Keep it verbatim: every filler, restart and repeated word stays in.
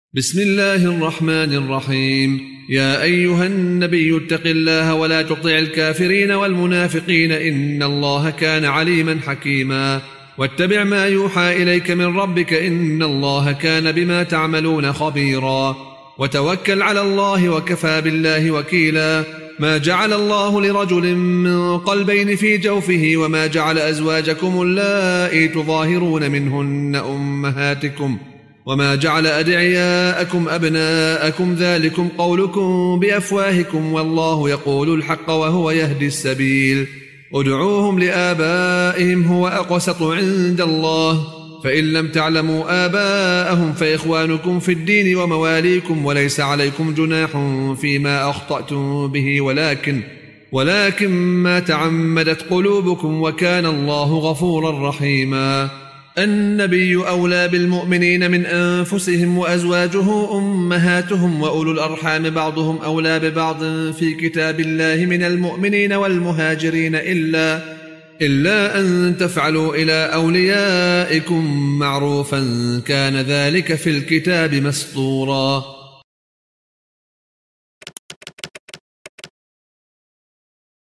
بسم الله الرحمن الرحيم. يا أيها النبي اتق الله ولا تطع الكافرين والمنافقين إن الله كان عليما حكيما. واتبع ما يوحى إليك من ربك إن الله كان بما تعملون خبيرا. وتوكل على الله وكفى بالله وكيلا. ما جعل الله لرجل من قلبين في جوفه وما جعل أزواجكم اللائي تظاهرون منهن أمهاتكم وما جعل أدعياءكم أبناءكم ذلكم قولكم بأفواهكم والله يقول الحق وهو يهدي السبيل. ادعوهم لآبائهم هو أقسط عند الله فإن لم تعلموا آباءهم فإخوانكم في الدين ومواليكم وليس عليكم جناح فيما أخطأتم به ولكن ولكن ما تعمدت قلوبكم وكان الله غفورا رحيما. النبي أولى بالمؤمنين من أنفسهم وأزواجه أمهاتهم وأولو الأرحام بعضهم أولى ببعض في كتاب الله من المؤمنين والمهاجرين إلا إلا أن تفعلوا إلى أوليائكم معروفا كان ذلك في الكتاب مسطورا.